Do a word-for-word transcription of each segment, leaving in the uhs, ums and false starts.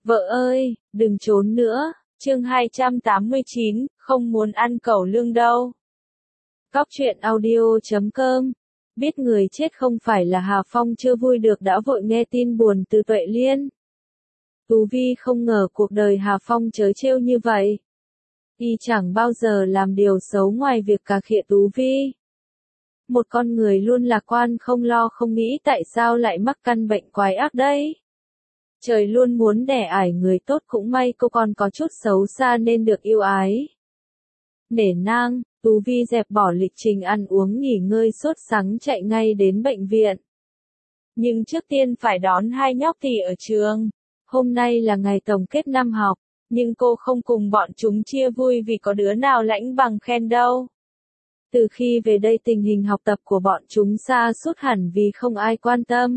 Vợ ơi, đừng trốn nữa. Chương hai trăm tám mươi chín, không muốn ăn cẩu lương đâu. Góc truyện audio chấm com. Biết người chết không phải là Hà Phong chưa vui được đã vội nghe tin buồn từ Tuệ Liên. Tú Vi không ngờ cuộc đời Hà Phong trớ trêu như vậy. Y chẳng bao giờ làm điều xấu ngoài việc cà khịa Tú Vi. Một con người luôn lạc quan không lo không nghĩ tại sao lại mắc căn bệnh quái ác đấy. Trời luôn muốn đẻ ải người tốt, cũng may cô còn có chút xấu xa nên được yêu ái. Nể nang, Tú Vi dẹp bỏ lịch trình ăn uống nghỉ ngơi sốt sắng chạy ngay đến bệnh viện. Nhưng trước tiên phải đón hai nhóc tỳ ở trường. Hôm nay là ngày tổng kết năm học, nhưng cô không cùng bọn chúng chia vui vì có đứa nào lãnh bằng khen đâu. Từ khi về đây tình hình học tập của bọn chúng sa sút hẳn vì không ai quan tâm.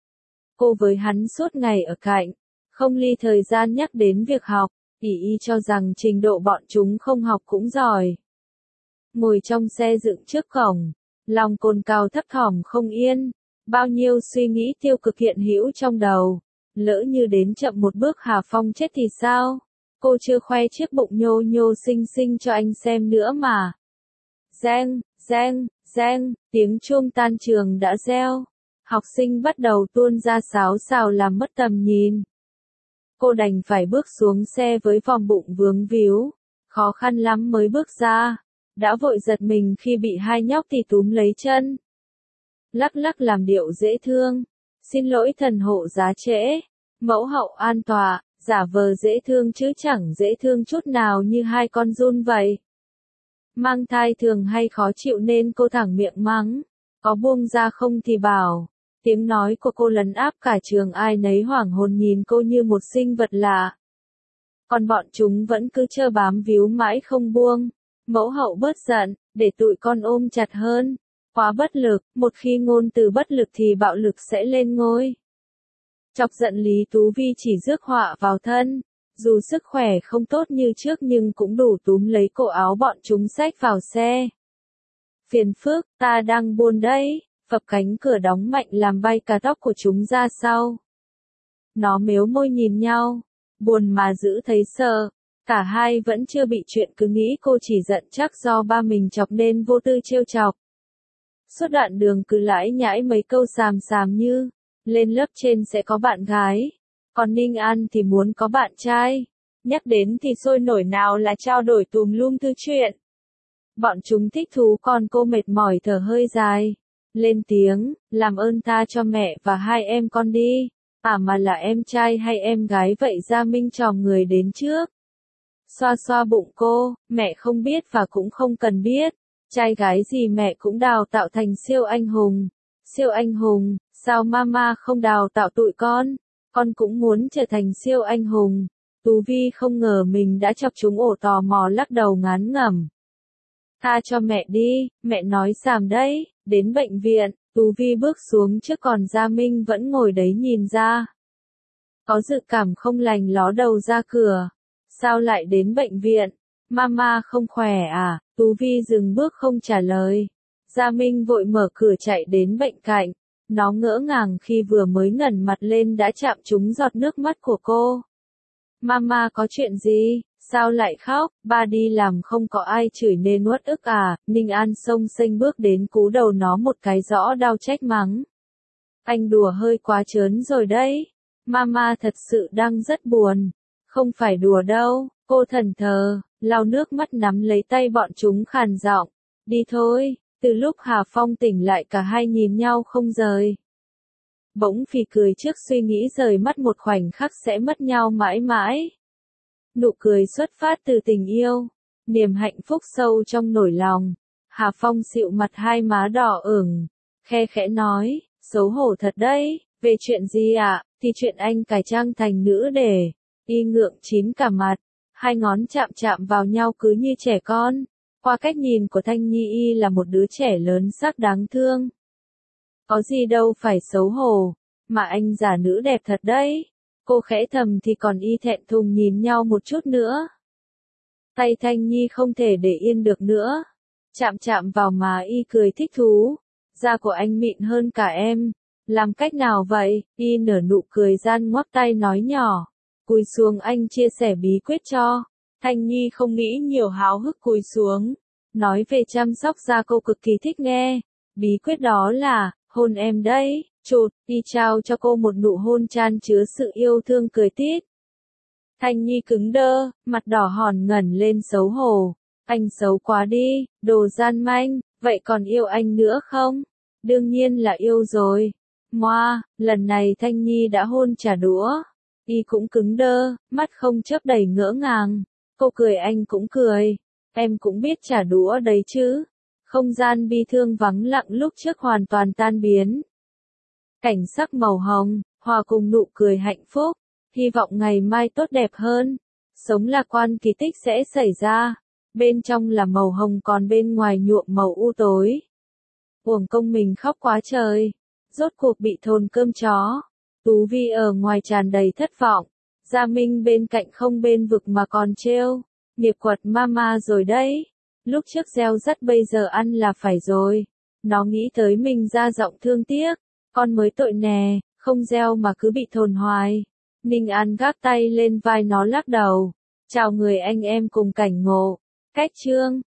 Cô với hắn suốt ngày ở cạnh, không ly thời gian nhắc đến việc học, ỷ y cho rằng trình độ bọn chúng không học cũng giỏi. Ngồi trong xe dựng trước cổng, lòng cồn cào thấp thỏm không yên, bao nhiêu suy nghĩ tiêu cực hiện hữu trong đầu. Lỡ như đến chậm một bước Hà Phong chết thì sao? Cô chưa khoe chiếc bụng nhô nhô xinh xinh cho anh xem nữa mà. Reng, reng, reng, tiếng chuông tan trường đã reo. Học sinh bắt đầu tuôn ra sáo sào làm mất tầm nhìn. Cô đành phải bước xuống xe với vòng bụng vướng víu, khó khăn lắm mới bước ra, đã vội giật mình khi bị hai nhóc tỳ túm lấy chân. Lắc lắc làm điệu dễ thương, xin lỗi thần hộ giá trễ, mẫu hậu an tọa, giả vờ dễ thương chứ chẳng dễ thương chút nào như hai con giun vậy. Mang thai thường hay khó chịu nên cô thẳng miệng mắng, có buông ra không thì bảo. Tiếng nói của cô lấn áp cả trường, ai nấy hoảng hồn nhìn cô như một sinh vật lạ. Còn bọn chúng vẫn cứ trơ bám víu mãi không buông. Mẫu hậu bớt giận, để tụi con ôm chặt hơn. Quá bất lực, một khi ngôn từ bất lực thì bạo lực sẽ lên ngôi. Chọc giận Lý Tú Vi chỉ rước họa vào thân. Dù sức khỏe không tốt như trước nhưng cũng đủ túm lấy cổ áo bọn chúng xách vào xe. Phiền phức, ta đang buồn đấy. Phập cánh cửa đóng mạnh làm bay cả tóc của chúng ra sau. Nó mếu môi nhìn nhau, buồn mà giữ thấy sợ. Cả hai vẫn chưa bị chuyện, cứ nghĩ cô chỉ giận chắc do ba mình chọc nên vô tư trêu chọc. Suốt đoạn đường cứ lãi nhãi mấy câu xàm xàm như, lên lớp trên sẽ có bạn gái, còn Ninh An thì muốn có bạn trai. Nhắc đến thì sôi nổi, nào là trao đổi tùm lum thư chuyện. Bọn chúng thích thú còn cô mệt mỏi thở hơi dài. Lên tiếng, làm ơn tha cho mẹ và hai em con đi. À mà là em trai hay em gái vậy? Gia Minh tròm người đến trước. Xoa xoa bụng cô, mẹ không biết và cũng không cần biết. Trai gái gì mẹ cũng đào tạo thành siêu anh hùng. Siêu anh hùng, sao mama không đào tạo tụi con? Con cũng muốn trở thành siêu anh hùng. Tú Vi không ngờ mình đã chọc chúng ổ tò mò, lắc đầu ngán ngẩm. Tha cho mẹ đi, mẹ nói xàm đấy. Đến bệnh viện, Tú Vi bước xuống trước còn Gia Minh vẫn ngồi đấy nhìn ra. Có dự cảm không lành ló đầu ra cửa. Sao lại đến bệnh viện? Mama không khỏe à? Tú Vi dừng bước không trả lời. Gia Minh vội mở cửa chạy đến bệnh cạnh. Nó ngỡ ngàng khi vừa mới ngẩng mặt lên đã chạm trúng giọt nước mắt của cô. Mama có chuyện gì? Sao lại khóc? Ba đi làm không có ai chửi nên uất ức à? Ninh An xông xênh bước đến cú đầu nó một cái rõ đau, trách mắng. Anh đùa hơi quá trớn rồi đấy. Mama thật sự đang rất buồn. Không phải đùa đâu. Cô thần thờ, lau nước mắt nắm lấy tay bọn chúng khàn giọng. Đi thôi. Từ lúc Hà Phong tỉnh lại cả hai nhìn nhau không rời. Bỗng phì cười trước suy nghĩ rời mắt một khoảnh khắc sẽ mất nhau mãi mãi. Nụ cười xuất phát từ tình yêu, niềm hạnh phúc sâu trong nỗi lòng. Hà Phong dịu mặt, hai má đỏ ửng, khe khẽ nói, xấu hổ thật đấy. Về chuyện gì ạ? À? Thì chuyện anh cải trang thành nữ để. Y ngượng chín cả mặt, hai ngón chạm chạm vào nhau cứ như trẻ con. Qua cách nhìn của Thanh Nhi, Y là một đứa trẻ lớn sắc đáng thương. Có gì đâu phải xấu hổ, mà anh giả nữ đẹp thật đấy. Cô khẽ thầm thì còn Y thẹn thùng nhìn nhau một chút nữa. Tay Thanh Nhi không thể để yên được nữa. Chạm chạm vào má Y cười thích thú. Da của anh mịn hơn cả em. Làm cách nào vậy? Y nở nụ cười gian ngoắc tay nói nhỏ. Cúi xuống anh chia sẻ bí quyết cho. Thanh Nhi không nghĩ nhiều háo hức cúi xuống. Nói về chăm sóc da cô cực kỳ thích nghe. Bí quyết đó là, hôn em đấy, chụt, đi trao cho cô một nụ hôn chan chứa sự yêu thương cười tít. Thanh Nhi cứng đơ, mặt đỏ hòn ngẩn lên xấu hổ. Anh xấu quá đi, đồ gian manh, vậy còn yêu anh nữa không? Đương nhiên là yêu rồi. Moa, lần này Thanh Nhi đã hôn trả đũa. Y cũng cứng đơ, mắt không chớp đầy ngỡ ngàng. Cô cười anh cũng cười. Em cũng biết trả đũa đấy chứ. Không gian bi thương vắng lặng lúc trước hoàn toàn tan biến. Cảnh sắc màu hồng, hòa cùng nụ cười hạnh phúc. Hy vọng ngày mai tốt đẹp hơn. Sống lạc quan kỳ tích sẽ xảy ra. Bên trong là màu hồng còn bên ngoài nhuộm màu u tối. Uổng công mình khóc quá trời. Rốt cuộc bị thồn cơm chó. Tú Vi ở ngoài tràn đầy thất vọng. Gia Minh bên cạnh không bên vực mà còn trêu. Nghiệp quật mama rồi đấy. Lúc trước gieo rắt bây giờ ăn là phải rồi. Nó nghĩ tới mình ra giọng thương tiếc. Con mới tội nè, không gieo mà cứ bị thồn hoài. Ninh An gác tay lên vai nó lắc đầu. Chào người anh em cùng cảnh ngộ. Cách chương.